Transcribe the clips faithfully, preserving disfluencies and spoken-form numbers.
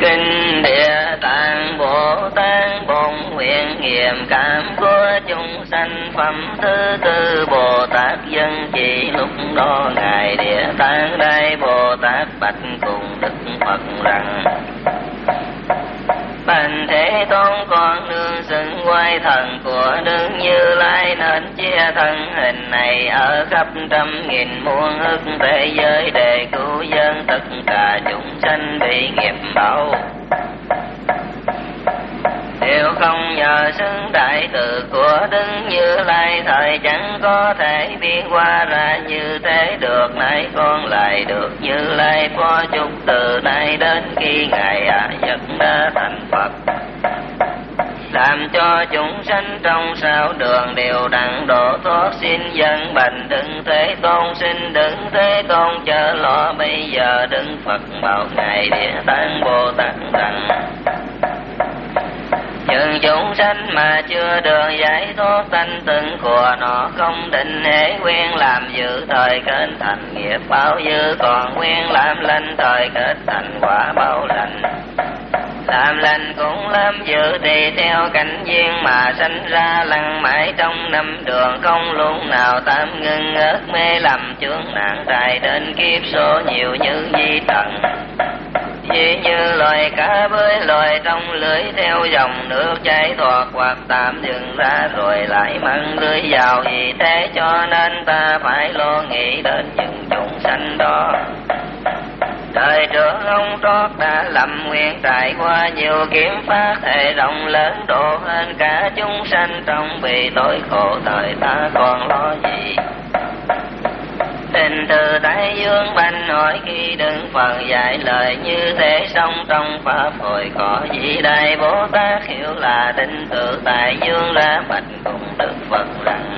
Kinh Địa Tạng Bồ Tát bổn nguyện nghiệm cảm của chúng sanh. Phẩm thứ tư Bồ Tát dân chỉ. Lúc đó ngài Địa Tạng Đại Bồ Tát bạch cùng Đức Phật rằng: Bành Thế Tôn, con nương xưng quay thần của Đức Như Lai, nên chia thân hình này ở khắp trăm nghìn muôn ức thế giới để cứu dân tất cả chúng sanh bị nghiệp báo. Nếu không nhờ xưng đại từ của Đức Như Lai, thời chẳng có thể biến hóa ra như thế được. Nay con lại được Như Lai phó chúc từ nay đến khi ngài A Nhật đã thành Phật, làm cho chúng sanh trong sáu đường đều đặng độ thoát. Xin dân bành Đức Thế Tôn, xin Đức Thế Tôn chớ lo. Bây giờ Đức Phật bảo ngài Địa Tạng Bồ Tát rằng: chừng chúng sanh mà chưa được giải thoát, tánh từng của nó không định hễ nguyên làm giữ thời kết thành nghiệp báo dư, còn nguyên làm lành thời kết thành quả báo lành. Làm lành cũng làm giữ tùy theo cảnh duyên mà sanh ra, lăn mãi trong năm đường không lúc nào tạm ngưng. Ớt mê lầm chướng nạn trai đến kiếp số nhiều như di trần. Vì như loài cá bơi lội trong lưới theo dòng nước chảy thoát, hoặc tạm dừng ra rồi lại măng lưới vào. Vì thế cho nên ta phải lo nghĩ đến những chúng sanh đó. Đời trước ông trót đã lầm nguyện trải qua nhiều kiếm pháp, thể rộng lớn độ hơn cả chúng sanh trong bị tối khổ. Thời ta còn lo gì? Tình từ Đại Dương Bành hỏi khi Đức Phật dạy lời như thế, xong trong pháp hội có gì Đại Bồ Tát hiểu là định từ Đại Dương ra bạch cùng Đức Phật rằng: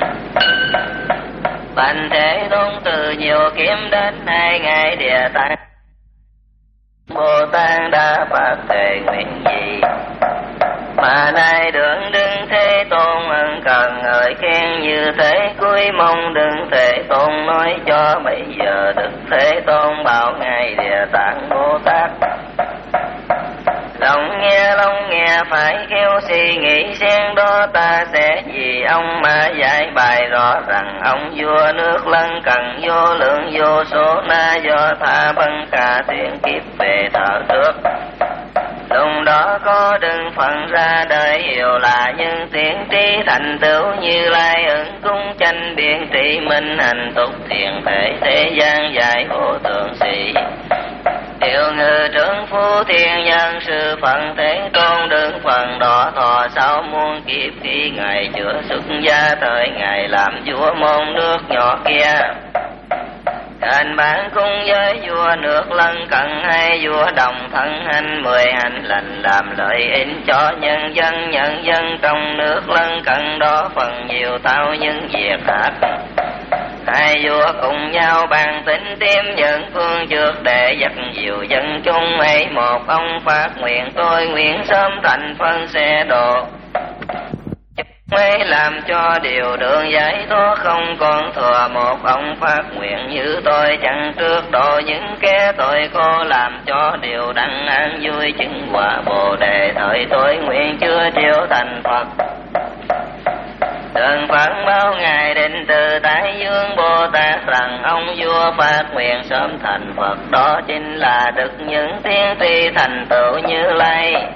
Bành Thế Tôn, từ nhiều kiếm đến hai ngày Địa Tạng Bồ Tát đã phát thệ nguyện gì mà nay được Đức Thế Tôn ân cần ngợi khen như thế? Cuối mong Đức Thế Tôn nói cho. Bây giờ Đức Thế Tôn bảo ngài Địa Tạng Bồ Tát: Lòng nghe lòng nghe phải khéo suy nghĩ xem đó, ta sẽ vì ông mà giải bài rõ rằng ông vua nước lân cần vô lượng vô số, na do tha băng cả thiện kiếp về thờ trước. Lúc đó có Đức Phật ra đời hiểu là nhân tiến trí thành tựu Như Lai, ứng cung tranh biện trị minh hành tục thiện thể thế gian giải vô thượng sĩ. Điều ngự trưởng phu thiên nhân sư Phật Thế Tôn, Đức Phật đó thọ sau muôn kiếp khi ngài chưa xuất gia, thời ngài làm vua môn nước nhỏ kia. Thành bản cung với vua nước lân cận hay vua đồng thân hành mười hành lành, làm lợi ích cho nhân dân. Nhân dân trong nước lân cận đó phần nhiều tao những việc ác. Hai vua cùng nhau bàn tính tìm những phương trước để dắt dìu dân chúng ấy. Một ông phát nguyện tôi nguyện sớm thành phân xe độ, mới làm cho điều đường giải thoát không còn thừa. Một ông phát nguyện như tôi chẳng trước độ những kẻ tội cô, làm cho điều đặng an vui chứng quả Bồ Đề. Thời tôi nguyện chưa chịu thành Phật. Đức Phật báo ngài định từ Đại Dương Bồ Tát rằng ông vua phát nguyện sớm thành Phật, đó chính là được những tiên tri thành tựu Như Lai.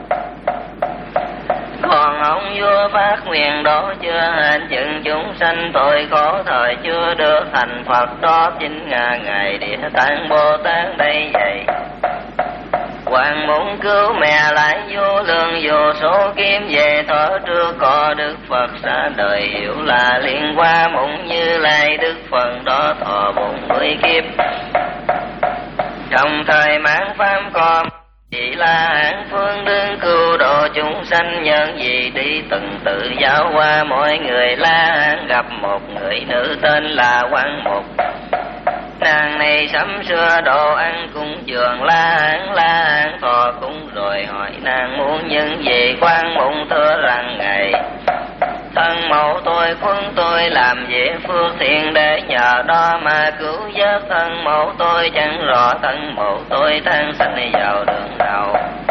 Còn ông vua phát nguyện đó chưa hết chừng chúng sanh tội khổ, thời chưa được thành Phật, đó chính là ngài Địa Tạng Bồ Tát đây vậy. Hoàng muốn cứu mẹ lại vô lượng vô số kiếm về thọ trước có Đức Phật ra đời, hiểu là liên qua mộng Như Lai. Đức Phật đó thọ bốn mươi kiếp, trong thời mãn pháp có chỉ là hạng phương đương cứu độ chúng sanh. Nhân gì đi từng tự giáo qua mọi người La Hán, gặp một người nữ tên là Quan Mục. Nàng này sắm sửa đồ ăn cúng dường La Hán. La Hán thọ cúng rồi hỏi nàng muốn những gì. Quan Mục thưa rằng ngài thân mẫu tôi quân tôi làm việc phước thiện, để nhờ đó mà cứu vớt thân mẫu tôi. Chẳng rõ thân mẫu tôi than sanh vào đường nào,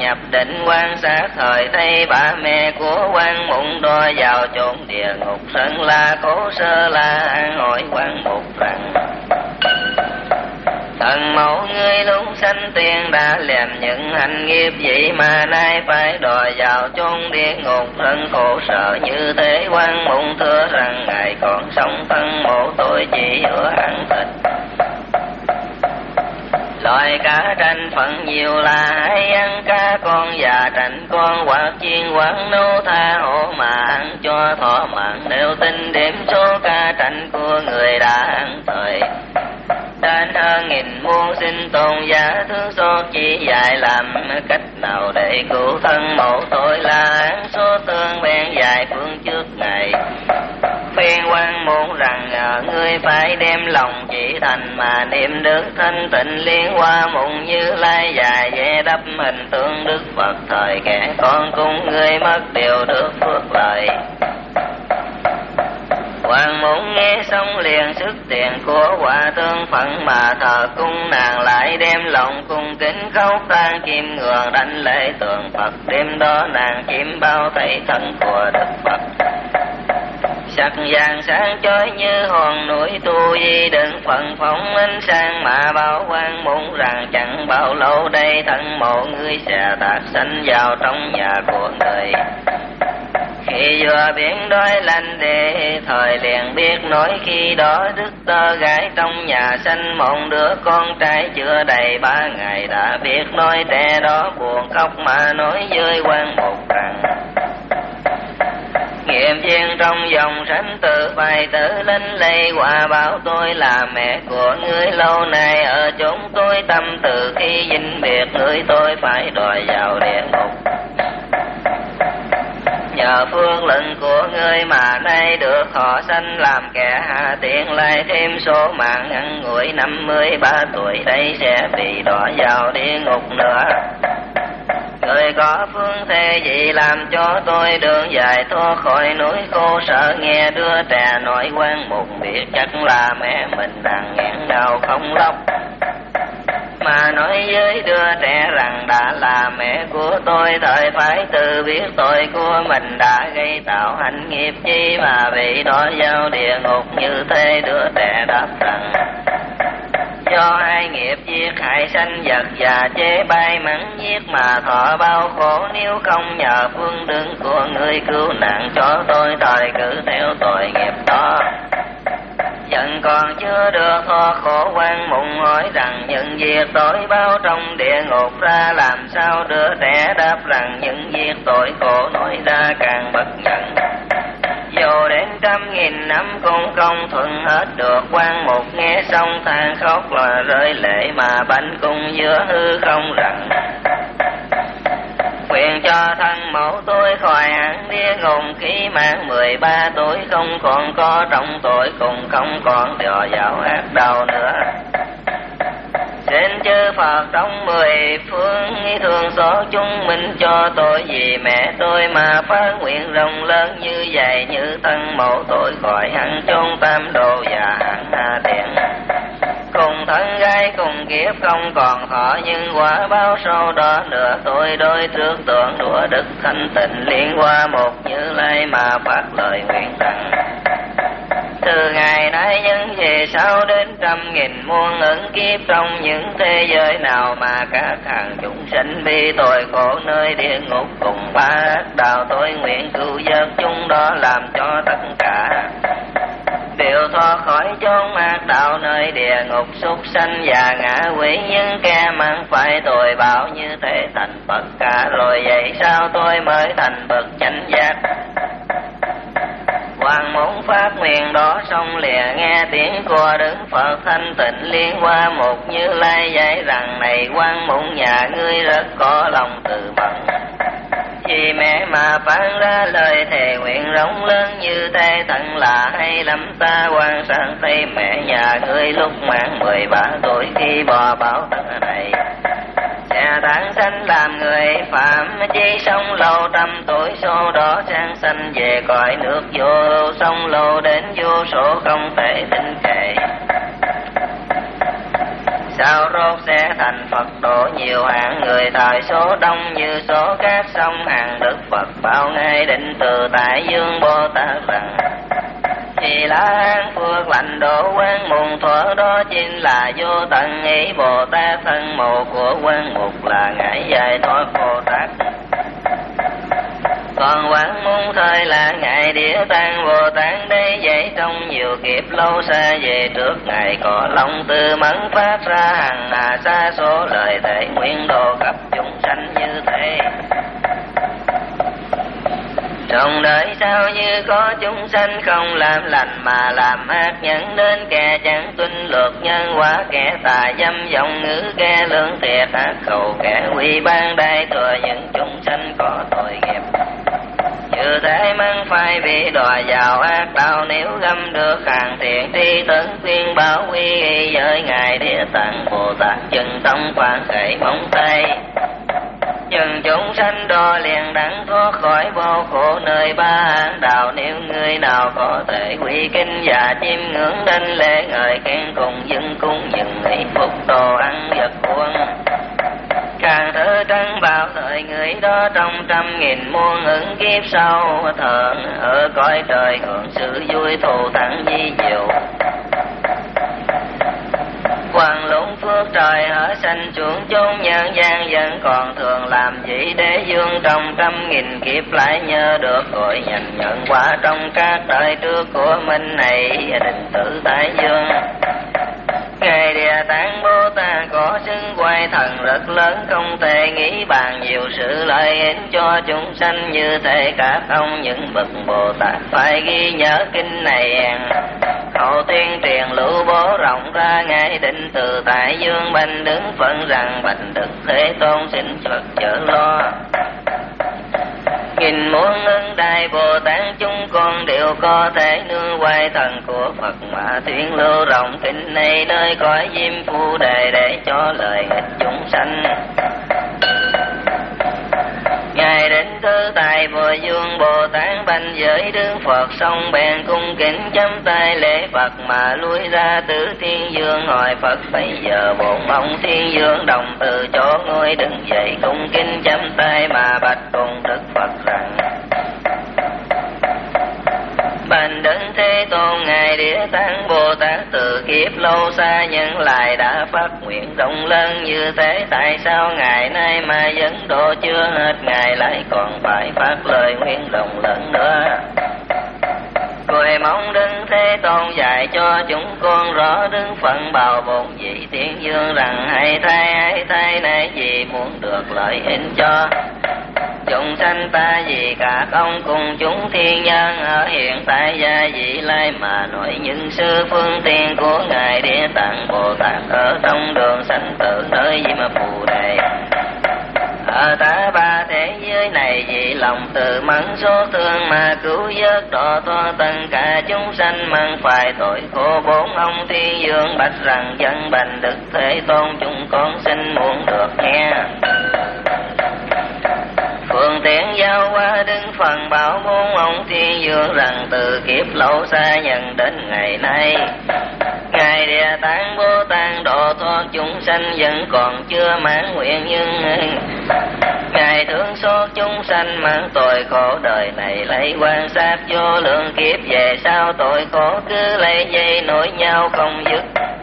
nhập định quan sát thời thấy ba mẹ của quan mụn đo vào chốn địa ngục sơn la khổ sơ la an hỏi quan mục rằng thần mẫu ngươi lúc sanh tiền đã làm những hành nghiệp gì mà nay phải đòi vào chốn địa ngục thân khổ sở như thế. Quan mụn thưa rằng ngài còn sống thân mộ tôi chỉ ưa ăn thịt loài cá tranh phận nhiều là hay ăn cá con già tranh con hoặc chiên hoặc nấu tha hộ mà ăn cho thỏa mãn. Nếu tin điểm số cá tranh của người đã ăn thời đến hơn nghìn muôn sinh tồn giả thương xót chỉ dạy làm cách nào để cứu thân mẫu tôi là án số tương bèn dài phương trước ngày phiên quan muốn rằng à, ngươi phải đem lòng chỉ thành mà niệm đức thanh tịnh liên hoa mụn Như Lai dài dễ đắp hình tượng Đức Phật thời kẻ con cung ngươi mất điều được phước lợi. Hoàng muốn nghe xong liền sức tiền của quả tương phận mà thờ cung nàng lại đem lòng cung kính khóc than kim ngường đánh lễ tượng Phật. Đêm đó nàng chiêm bao thấy thân của Đức Phật sắc vàng sáng chói như hòn núi tu di đừng phận phóng ánh sáng mà bảo quan muốn rằng chẳng bao lâu đây thân mộ ngươi sẽ tạc sanh vào trong nhà của người. Khi vừa biển đói lạnh để thời liền biết nói khi đó đức tơ gái trong nhà sanh một đứa con trai chưa đầy ba ngày đã biết nói trẻ đó buồn khóc mà nói với quan mục rằng nghiệm viên trong dòng sanh tử phải tự linh lây quả bảo tôi là mẹ của ngươi lâu nay ở chốn tôi tâm từ khi vĩnh biệt ngươi tôi phải đòi vào địa ngục. Nhờ phước lệnh của ngươi mà nay được họ sanh làm kẻ hạ tiện lại thêm số mạng ngắn ngủi năm mươi ba tuổi đây sẽ bị đọa vào địa ngục nữa. Người có phương thế gì làm cho tôi đường dài thoát khỏi núi khô sợ nghe đứa trẻ nói quan mục biết chắc là mẹ mình đang nghẹn đau không lóc mà nói với đứa trẻ rằng đã là mẹ của tôi thời phải tự biết tội của mình đã gây tạo hành nghiệp chi mà bị đọa vào địa ngục như thế. Đứa trẻ đáp rằng do hai nghiệp giết hại sanh vật và chế bay mắng giết mà thọ bao khổ nếu không nhờ phương đứng của người cứu nạn cho tôi thời cử theo tội nghiệp đó. Vẫn còn chưa được thoát khổ quan mụn hỏi rằng những việc tội bao trong địa ngục ra làm sao. Đứa trẻ đáp rằng những việc tội khổ nói ra càng bất nhận dù đến trăm nghìn năm cũng không thuận hết được. Quan mục nghe xong than khóc là rơi lệ mà bánh cung giữa hư không rằng nguyện cho thân mẫu tôi khỏi hẳn địa ngục khi mang mười ba tuổi không còn có trọng tội cùng không còn đọa vào ác đạo nữa. Xin chư Phật trong mười phương thương xót chúng mình cho tôi vì mẹ tôi mà phát nguyện rộng lớn như vậy như thân mẫu tôi khỏi hẳn chốn tam độ và hẳn hạ tiện cùng thân gái cùng kiếp không còn thọ nhưng quả báo sau đó nữa tôi đôi trước tượng đùa đức thanh tịnh liên qua một Như Lai mà phát lời nguyện rằng từ ngày nay những về sau đến trăm nghìn muôn ứng kiếp trong những thế giới nào mà các hàng chúng sinh bi tội khổ nơi địa ngục cùng ba ác đạo tôi nguyện cứu vớt chúng đó làm cho tất cả đều thoát khỏi chốn ác đạo nơi địa ngục súc sanh và ngã quỷ. Nhưng kẻ mang phải tội báo như thế thành Phật cả rồi vậy sao tôi mới thành bậc chánh giác. Hoàng muốn phát nguyện đó xong lìa nghe tiếng của Đức Phật thanh tịnh liên hoa một Như Lai dạy rằng này quan mụn nhà ngươi rất có lòng từ mẫn vì mẹ mà phán ra lời thề nguyện rộng lớn như thế thật là hay lắm. Ta quan sát thấy mẹ nhà ngươi lúc mang mười ba tuổi khi bò bảo thân này sẽ tán sanh làm người phạm chi sống lâu trăm tuổi sau đó sang sanh về cõi nước vô sông lâu đến vô số không thể tính kể. sao rốt sẽ thành Phật độ nhiều hạng người, thời số đông như số các sông hàng Đức Phật bao ngày định từ tại dương Bồ Tát rằng thì La Hán phước lành độ quán mùng thuở đó chính là vô tận ý Bồ Tát thân mộ của quán mục là ngài giải thoát Bồ Tát. Còn quán môn thời là ngài Địa Tạng Bồ Tát đây vậy trong nhiều kiếp lâu xa về trước ngài có lòng từ mẫn phát ra hằng hà sa số lời thể nguyện độ khắp chúng sanh như thế. Trong đời sao như có chúng sanh không làm lành mà làm ác, nhận đến kẻ chẳng tuân luật nhân quả, kẻ tà dâm vọng ngữ, kẻ lương thiệt ác cầu, kẻ quy ban đại thừa những chúng sanh có tội nghiệp. Như thế măng phải bị đọa vào ác đạo, nếu găm được hàng thiện tri tấn khuyên bảo quy y với ngài Địa Tạng Bồ Tát chân tâm phản khởi móng tay. Chừng chúng sanh đó liền đắng thoát khỏi vô khổ nơi ba ác đạo, nếu người nào có thể quy kinh và chiêm ngưỡng đến lễ ngợi khen cùng dân cung những ý phục đồ ăn vật quân. Càng thơ trắng vào thời người đó trong trăm nghìn muôn ứng kiếp sau, thường ở cõi trời hưởng sự vui thù thắng di diệu. Quang lũng phước trời ở sanh xuống chốn nhân gian, vẫn còn thường làm gì để dương trong trăm nghìn kiếp lại nhớ được gọi nhận nhận quả trong các đời trước của mình này định tử tại dương. Ngài Địa Tạng Bồ Tát có xưng quay thần rất lớn, không thể nghĩ bàn nhiều sự lợi ích cho chúng sanh, như thế các ông những bậc Bồ Tát phải ghi nhớ kinh này. Hậu tiên truyền lưu bố rộng ra, ngài định từ tại dương bành đứng phận rằng bạch Đức Thế Tôn xin Phật chở lo. Nghìn muôn ân đại Bồ Tát chúng con đều có thể nương quay thần của Phật mà tuyên lưu rộng kinh này nơi cõi diêm phu đề để cho lời ích chúng sanh. Ngài đến thứ tại Bồ Dương Bồ Tát bành giới đứng Phật xong bèn cung kính chấm tay lễ Phật mà lui ra từ thiên dương hỏi Phật. Bây giờ bổn ông thiên dương đồng từ chỗ ngồi đứng dậy cung kính chấm tay mà bạch cùng Đức Phật rằng: Bành Đức Thế Tôn ngài Địa Tạng Bồ Tát từ kiếp lâu xa nhân lại đã phát nguyện rộng lớn như thế, tại sao ngày nay mà vẫn độ chưa hết, ngài lại còn phải phát lời nguyện rộng lớn nữa. Rồi mong Đức Thế Tôn dạy cho chúng con rõ đứng phận bào bổn vị thiên dương rằng: hãy thay hãy thay này gì muốn được lợi ích cho chúng sanh ta, vì cả ông cùng chúng thiên nhân ở hiện tại gia vị lai mà nói những sư phương tiện của ngài Địa Tạng Bồ Tát ở trong đường sanh tử nơi Diêm Phù Đề. Ở ta ba thế giới này vì lòng từ mẫn số thương mà cứu vớt độ thoát tất cả chúng sanh, mang phải tội khổ bốn ông thiên dương bạch rằng: dân bành Đức Thế Tôn chúng con xin muốn được nghe. Phương tiện giao qua đứng phần bảo bốn ông thiên dương rằng: từ kiếp lâu xa nhận đến ngày nay, ngài Địa Tạng Bồ Tát độ thoát chúng sanh vẫn còn chưa mãn nguyện, nhưng ngài thương xót chúng sanh mang tội khổ đời này lấy quan sát vô lượng kiếp về sau, tội khổ cứ lấy dây nối nhau không dứt.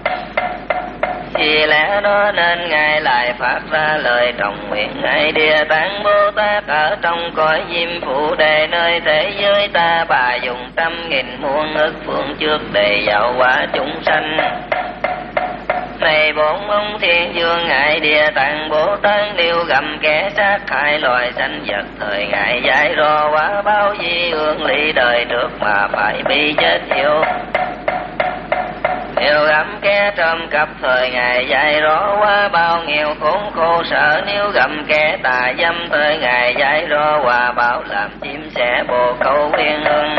Vì lẽ đó nên ngài lại phát ra lời trọng nguyện: ngài Địa Tạng Bồ Tát ở trong cõi Diêm Phù Đề nơi thế giới ta bà dùng trăm nghìn muôn ức phương trước để dạo hóa chúng sanh. Này bốn ông thiên dương ngài Địa Tạng Bồ Tát đều gầm kẻ sát hại loài sanh vật, thời ngài giải rõ quá bao di ương lý đời trước mà phải bị chết yêu. Nếu gặm kẻ trộm cắp thời ngài dạy rõ qua bao nghèo khốn khổ sở, nếu gặm kẻ tà dâm thời ngài dạy rõ qua bao làm chim sẻ bồ câu quyên hương.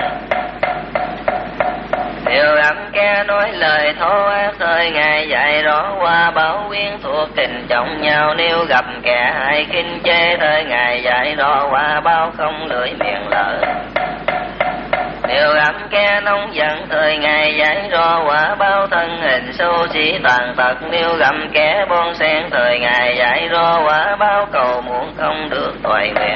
Nếu gặm kẻ nói lời thô ác thời ngài dạy rõ qua bao quyến thuộc tình trọng nhau, nếu gặp kẻ hại khinh chê thời ngài dạy rõ qua bao không lưỡi miệng lỡ. Nếu gặp kẻ nóng giận thời ngài giải rõ quả bao thân hình xấu vô sĩ tàn tật, nếu gặp kẻ bon sen thời ngày dạy rõ quả báo cầu muộn không được toại nguyện.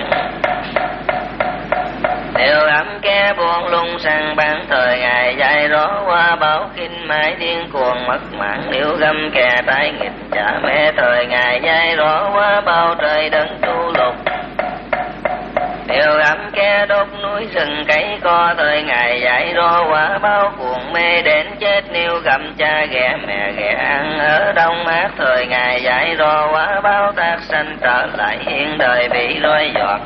Nếu gặp kẻ buông lung sang bán thời ngày dạy rõ qua báo kinh mãi điên cuồng mất mạng, nếu gặp kẻ tái nghịch cha mẹ thời ngày dạy rõ qua bao trời đất tru lục. Nếu gặp kẻ đốt núi rừng cấy co thời ngày dạy rõ quả báo cuồng mê đến chết, nếu gặp cha ghẻ mẹ ghẻ ăn ở đông mát thời ngày dạy rõ quả báo tác sanh trở lại hiện đời bị roi giọt.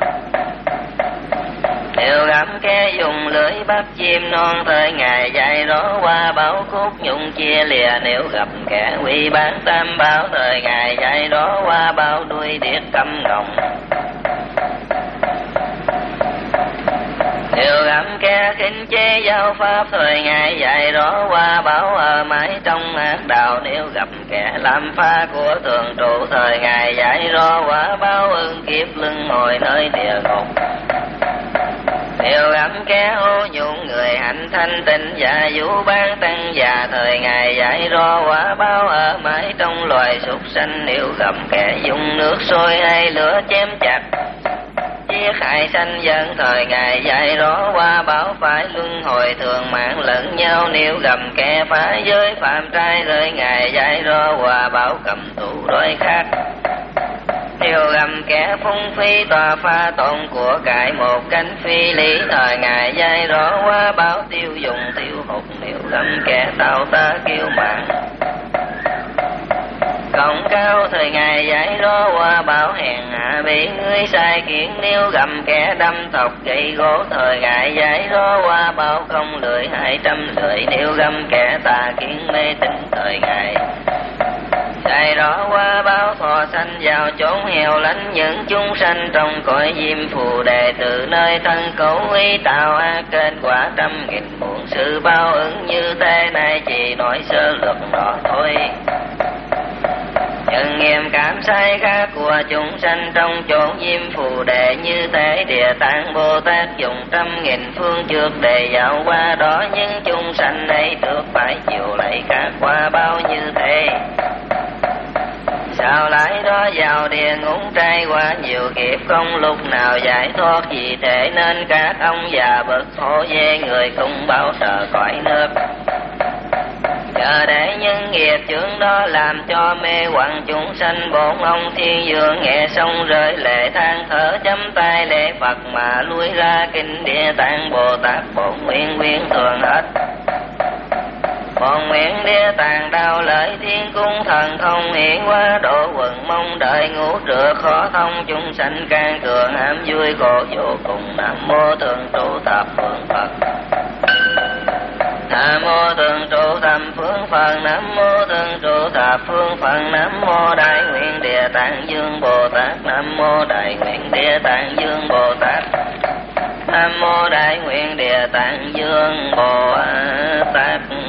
Nếu gặp kẻ dùng lưỡi bắt chim non thời ngày dạy rõ qua báo khúc nhung chia lìa, nếu gặp kẻ quy bán tam bảo thời ngày dạy rõ qua báo đuôi điếc câm ngọng. Nếu gặp kẻ khinh chế giáo pháp thời ngày dạy rõ qua báo ở mãi trong ác đạo, nếu gặp kẻ làm pha của thường trụ thời ngày dạy rõ quả báo ương kiếp lưng ngồi nơi địa ngục. Nếu gặp kẻ ô nhuộm người hạnh thanh tịnh và vũ bán tăng già thời ngày dạy rõ quả báo ở mãi trong loài súc sanh, nếu gặp kẻ dùng nước sôi hay lửa chém chặt giết hại sanh dân thời ngày dạy rõ qua báo phải luân hồi thường mạng lẫn nhau, nếu gặp kẻ phá giới phạm trai thời ngày dạy rõ qua báo cầm tù đói khát. Nếu gặp kẻ phung phí tòa pha tổn của cải một cánh phi lý thời ngày dạy rõ qua báo tiêu dùng tiêu hụt, nếu gặp kẻ tao ta kêu mạng cộng cao thời ngày dạy rõ qua báo hèn hạ bị người sai kiện, nếu gặp kẻ đâm thọc gậy gỗ thời ngày dạy rõ qua báo không lười hai trăm lười, nếu gặp kẻ tà kiến mê tín thời ngày dạy rõ qua báo thọ sanh vào chốn heo lánh, những chúng sanh trong cõi diêm phù đề từ nơi thân cấu ý tạo ác kết quả trăm nghìn muộn, sự báo ứng như thế này chỉ nói sơ lược đó thôi. Nhân nghiêm cảm sai khác của chúng sanh trong chốn diêm phù đề như thế, Địa Tạng Bồ Tát dùng trăm nghìn phương trước để dạo qua đó, những chúng sanh ấy được phải chịu lấy các quả báo như thế. Sao lại đó vào địa ngục trải qua nhiều kiếp không lúc nào giải thoát, vì thế nên các ông già bậc thổ về người cùng bao sợ cõi nước. Chờ để những nghiệp chướng đó làm cho mê hoặc chúng sanh, bổn ông thiên dương nghe xong rơi lệ than thở chấm tay lễ Phật mà lui ra kinh Địa Tạng Bồ Tát bổn nguyện nguyện thường hết. Bổn nguyện Địa Tạng đau lợi thiên cung thần thông hiện qua độ quần mong đợi ngũ trưa khó thông, chúng sanh can cường ham vui khổ vô cùng. Nam mô thường trụ thập phương Phật. Nam mô thường trụ thập phương Phật. Nam mô thường trụ thập phương Phật. Nam mô Đại Nguyện Địa Tạng Dương Bồ Tát. Nam mô Đại Nguyện Địa Tạng Dương Bồ Tát. Nam mô Đại Nguyện Địa Tạng Dương Bồ Tát.